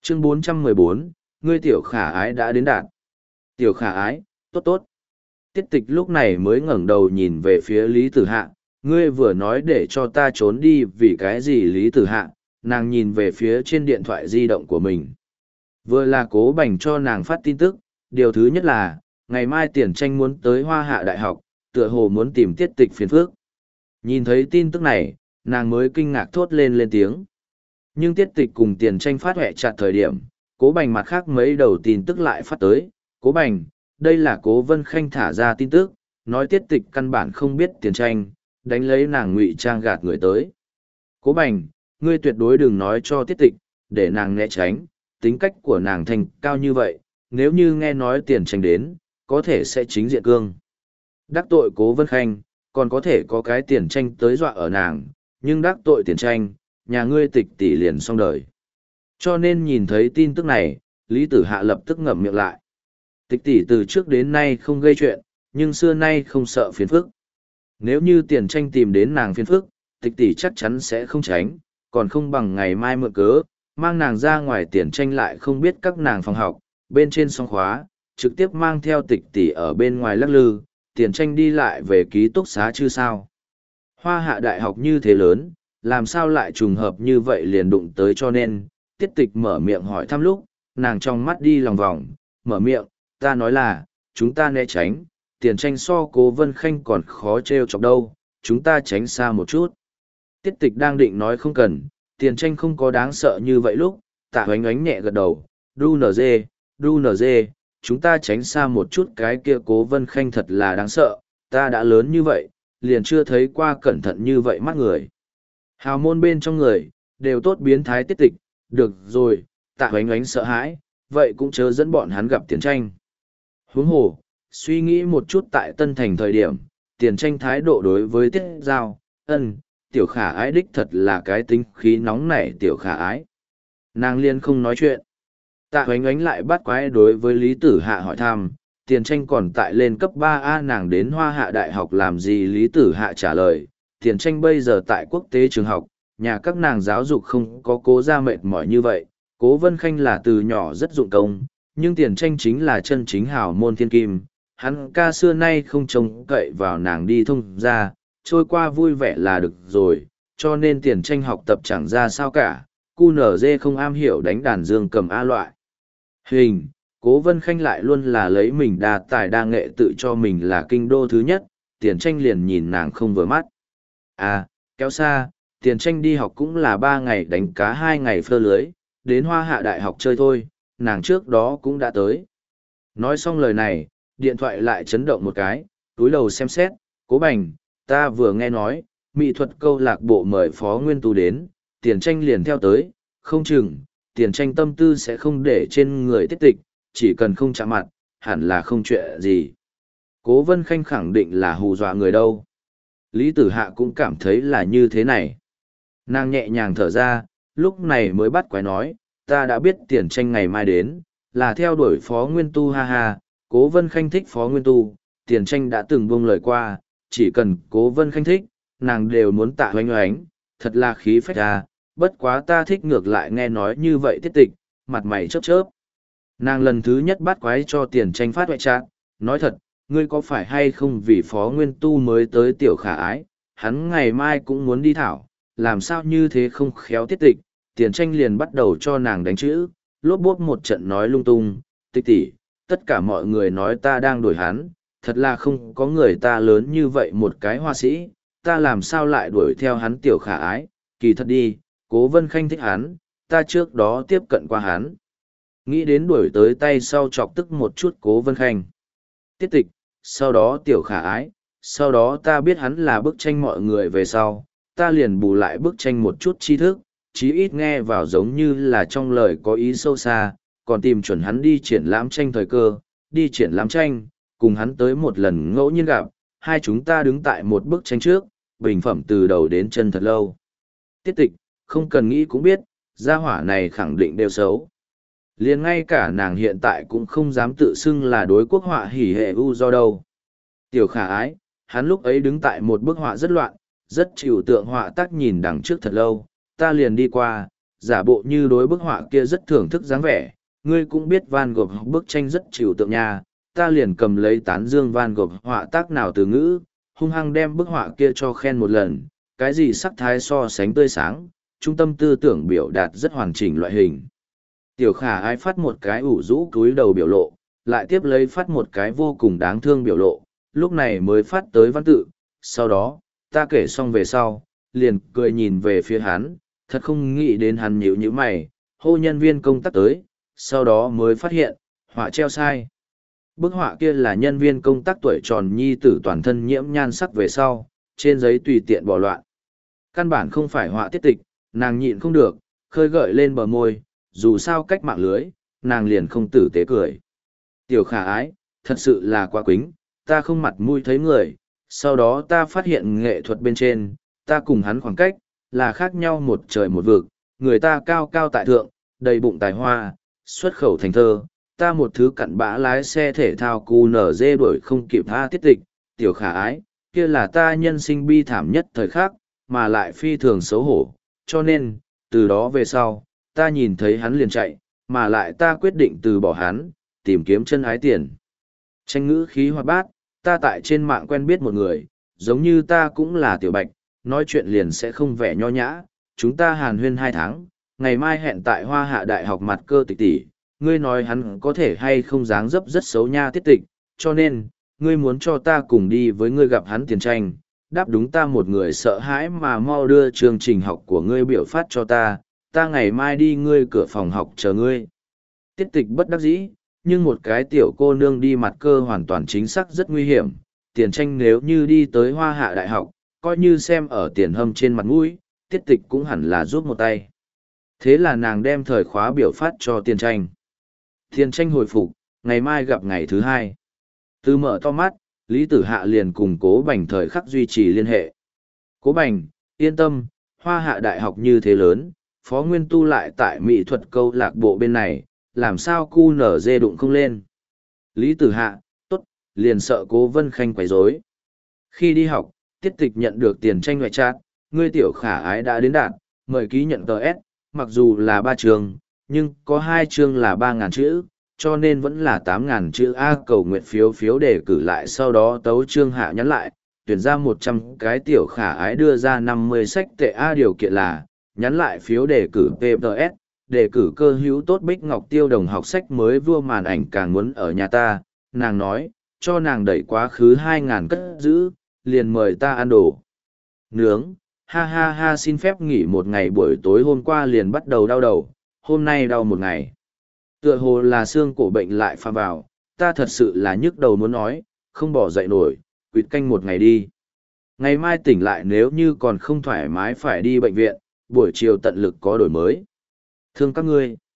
Chương 414, ngươi tiểu khả ái đã đến đạt. Tiểu khả ái, tốt tốt. Tiết tịch lúc này mới ngẩng đầu nhìn về phía Lý Tử Hạ, ngươi vừa nói để cho ta trốn đi vì cái gì Lý Tử Hạ, nàng nhìn về phía trên điện thoại di động của mình. Vừa là Cố Bành cho nàng phát tin tức, điều thứ nhất là, ngày mai Tiền Tranh muốn tới Hoa Hạ Đại học, tựa hồ muốn tìm tiết tịch phiền phước. Nhìn thấy tin tức này, nàng mới kinh ngạc thốt lên tiếng. Nhưng tiết tịch cùng Tiền Tranh phát huệ chặt thời điểm, Cố Bành mặt khác mấy đầu tin tức lại phát tới. Cố Bành, đây là Cố Vân Khanh thả ra tin tức, nói tiết tịch căn bản không biết Tiền Tranh, đánh lấy nàng ngụy trang gạt người tới. Cố Bành, ngươi tuyệt đối đừng nói cho tiết tịch, để nàng né tránh, tính cách của nàng thành cao như vậy, nếu như nghe nói Tiền Tranh đến, có thể sẽ chính diện cương. Đắc tội Cố Vân Khanh, còn có thể có cái Tiền Tranh tới dọa ở nàng, nhưng đắc tội Tiền Tranh, nhà ngươi tịch tỷ liền xong đời. Cho nên nhìn thấy tin tức này, Lý Tử Hạ lập tức ngậm miệng lại. Tịch tỷ từ trước đến nay không gây chuyện, nhưng xưa nay không sợ phiền phức. Nếu như Tiền Tranh tìm đến nàng phiền phức, tịch tỷ chắc chắn sẽ không tránh, còn không bằng ngày mai mượn cớ, mang nàng ra ngoài. Tiền Tranh lại không biết các nàng phòng học, bên trên song khóa, trực tiếp mang theo tịch tỷ ở bên ngoài lắc lư, Tiền Tranh đi lại về ký túc xá chứ sao. Hoa Hạ Đại học như thế lớn, làm sao lại trùng hợp như vậy liền đụng tới, cho nên, tiết tịch mở miệng hỏi thăm lúc, nàng trong mắt đi lòng vòng, mở miệng, ta nói là, chúng ta né tránh, Tiền Tranh so Cố Vân Khanh còn khó trêu chọc đâu, chúng ta tránh xa một chút. Tiết tịch đang định nói không cần, Tiền Tranh không có đáng sợ như vậy lúc, Tạ Hoánh Ánh nhẹ gật đầu, đu nz, chúng ta tránh xa một chút, cái kia Cố Vân Khanh thật là đáng sợ, ta đã lớn như vậy, liền chưa thấy qua cẩn thận như vậy mắt người. Hào môn bên trong người, đều tốt biến thái. Tiết tịch, được rồi, Tạ Hoánh Ánh sợ hãi, vậy cũng chớ dẫn bọn hắn gặp Tiền Tranh. Huống hồ, suy nghĩ một chút tại Tân Thành thời điểm, Tiền Tranh thái độ đối với Tiết Giao, tiểu khả ái đích thật là cái tính khí nóng nảy tiểu khả ái. Nàng liên không nói chuyện. Tạ Hoánh Ánh lại bắt quái đối với Lý Tử Hạ hỏi thăm, Tiền Tranh còn tại lên cấp 3A, nàng đến Hoa Hạ Đại học làm gì? Lý Tử Hạ trả lời, Tiền Tranh bây giờ tại quốc tế trường học, nhà các nàng giáo dục không có Cố gia mệt mỏi như vậy. Cố Vân Khanh là từ nhỏ rất dụng công, nhưng Tiền Tranh chính là chân chính hào môn thiên kim, hắn ca xưa nay không trông cậy vào nàng đi thông ra, trôi qua vui vẻ là được rồi, cho nên Tiền Tranh học tập chẳng ra sao cả, QNZ không am hiểu đánh đàn dương cầm A loại. Cố Vân Khanh lại luôn là lấy mình đa tài đa nghệ tự cho mình là kinh đô thứ nhất, Tiền Tranh liền nhìn nàng không vừa mắt. Kéo xa, Tiền Tranh đi học cũng là 3 ngày đánh cá 2 ngày phơ lưới, đến Hoa Hạ Đại học chơi thôi, nàng trước đó cũng đã tới. Nói xong lời này, điện thoại lại chấn động một cái, túi đầu xem xét, Cố Bành, ta vừa nghe nói, mỹ thuật câu lạc bộ mời Phó Nguyên Tú đến, Tiền Tranh liền theo tới, không chừng, Tiền Tranh tâm tư sẽ không để trên người Tiết tịch, chỉ cần không chạm mặt, hẳn là không chuyện gì. Cố Vân Khanh khẳng định là hù dọa người đâu. Lý Tử Hạ cũng cảm thấy là như thế này. Nàng nhẹ nhàng thở ra, lúc này mới bắt quái nói, ta đã biết Tiền Tranh ngày mai đến, là theo đuổi Phó Nguyên Tu ha ha. Cố Vân Khanh thích Phó Nguyên Tu, Tiền Tranh đã từng buông lời qua, chỉ cần Cố Vân Khanh thích, nàng đều muốn Tạ Hoánh Ánh, thật là khí phách ra, bất quá ta thích ngược lại nghe nói như vậy. Tiết tịch, mặt mày chớp chớp. Nàng lần thứ nhất bắt quái cho Tiền Tranh phát ngoại trạng, nói thật, ngươi có phải hay không vì Phó Nguyên Tu mới tới tiểu khả ái, hắn ngày mai cũng muốn đi thảo, làm sao như thế không khéo. Tiết tịch, Tiền Tranh liền bắt đầu cho nàng đánh chữ, lốp bốp một trận nói lung tung, tịch tỷ, tất cả mọi người nói ta đang đuổi hắn, thật là không có người ta lớn như vậy một cái hoa sĩ, ta làm sao lại đuổi theo hắn tiểu khả ái, kỳ thật đi, Cố Vân Khanh thích hắn, ta trước đó tiếp cận qua hắn. Nghĩ đến đuổi tới tay sau chọc tức một chút Cố Vân Khanh. Tiết tịch, sau đó tiểu khả ái, sau đó ta biết hắn là bức tranh mọi người về sau, ta liền bù lại bức tranh một chút tri thức, chí ít nghe vào giống như là trong lời có ý sâu xa, còn tìm chuẩn hắn đi triển lãm tranh thời cơ, đi triển lãm tranh, cùng hắn tới một lần ngẫu nhiên gặp, hai chúng ta đứng tại một bức tranh trước, bình phẩm từ đầu đến chân thật lâu. Tiết tịch, không cần nghĩ cũng biết, gia hỏa này khẳng định đều xấu. Liền ngay cả nàng hiện tại cũng không dám tự xưng là đối quốc họa hỉ hệ u do đâu. Tiểu khả ái, hắn lúc ấy đứng tại một bức họa rất loạn, rất chịu tượng họa tác nhìn đằng trước thật lâu, ta liền đi qua, giả bộ như đối bức họa kia rất thưởng thức dáng vẻ. Ngươi cũng biết Van Gogh bức tranh rất trừu tượng nha, ta liền cầm lấy tán dương Van Gogh họa tác nào từ ngữ, hung hăng đem bức họa kia cho khen một lần, cái gì sắc thái so sánh tươi sáng, trung tâm tư tưởng biểu đạt rất hoàn chỉnh loại hình. Tiểu Khả Ái phát một cái ủ rũ cúi đầu biểu lộ, lại tiếp lấy phát một cái vô cùng đáng thương biểu lộ, lúc này mới phát tới văn tự, sau đó, ta kể xong về sau, liền cười nhìn về phía hắn, thật không nghĩ đến hắn nhíu nhíu mày, hô nhân viên công tác tới, sau đó mới phát hiện, họa treo sai. Bức họa kia là nhân viên công tác tuổi tròn nhi tử toàn thân nhiễm nhan sắc về sau, trên giấy tùy tiện bỏ loạn. Căn bản không phải họa tiết tịch, nàng nhịn không được, khơi gợi lên bờ môi, dù sao cách mạng lưới, nàng liền không tử tế cười. Tiểu Khả Ái, thật sự là quá quính, ta không mặt mũi thấy người, sau đó ta phát hiện nghệ thuật bên trên, ta cùng hắn khoảng cách, là khác nhau một trời một vực, người ta cao cao tại thượng, đầy bụng tài hoa, xuất khẩu thành thơ, ta một thứ cặn bã lái xe thể thao cu nở dê đuổi không kịp tha tiết tịch, Tiểu Khả Ái, kia là ta nhân sinh bi thảm nhất thời khắc, mà lại phi thường xấu hổ, cho nên, từ đó về sau, ta nhìn thấy hắn liền chạy, mà lại ta quyết định từ bỏ hắn, tìm kiếm chân ái tiền. Tranh ngữ khí hoạt bát, ta tại trên mạng quen biết một người, giống như ta cũng là Tiểu Bạch, nói chuyện liền sẽ không vẻ nho nhã, chúng ta hàn huyên 2 tháng, ngày mai hẹn tại Hoa Hạ Đại học mặt cơ tịch tỷ, ngươi nói hắn có thể hay không dáng dấp rất xấu nha tiết tịch, cho nên, ngươi muốn cho ta cùng đi với ngươi gặp hắn tiền tranh, đáp đúng ta một người sợ hãi mà mau đưa chương trình học của ngươi biểu phát cho ta ngày mai đi ngươi cửa phòng học chờ ngươi. Tiết tịch bất đắc dĩ, nhưng một cái tiểu cô nương đi mặt cơ hoàn toàn chính xác rất nguy hiểm, tiền tranh nếu như đi tới Hoa Hạ Đại học, coi như xem ở tiền hâm trên mặt mũi, tiết tịch cũng hẳn là giúp một tay. Thế là nàng đem thời khóa biểu phát cho tiền tranh. Tiền tranh hồi phục, ngày mai gặp ngày thứ 2. Từ mở to mắt, Lý Tử Hạ liền cùng Cố Bành thời khắc duy trì liên hệ. Cố Bành, yên tâm, Hoa Hạ Đại học như thế lớn, Phó Nguyên Tu lại tại mỹ thuật câu lạc bộ bên này, làm sao cu nở dê đụng không lên. Lý Tử Hạ, tốt, liền sợ Cố Vân Khanh quấy rối. Khi đi học, tiết tịch nhận được tiền tranh ngoại trát, ngươi Tiểu Khả Ái đã đến đạt, mời ký nhận tờ S, mặc dù là 3 chương, nhưng có 2 chương là 3.000 chữ, cho nên vẫn là 8.000 chữ A cầu nguyện phiếu đề cử lại sau đó tấu chương hạ nhắn lại, tuyển ra 100 cái Tiểu Khả Ái đưa ra 50 sách tệ A điều kiện là, nhắn lại phiếu đề cử PPS, đề cử cơ hữu tốt Bích Ngọc Tiêu đồng học sách mới vua màn ảnh càng muốn ở nhà ta, nàng nói, cho nàng đẩy quá khứ 2.000 cất giữ, liền mời ta ăn đồ nướng, ha ha ha xin phép nghỉ một ngày buổi tối hôm qua liền bắt đầu đau đầu, hôm nay đau một ngày. Tựa hồ là xương cổ bệnh lại pha vào, ta thật sự là nhức đầu muốn nói, không bỏ dậy nổi, quỵt canh một ngày đi. Ngày mai tỉnh lại nếu như còn không thoải mái phải đi bệnh viện, buổi chiều tận lực có đổi mới. Thương các ngươi.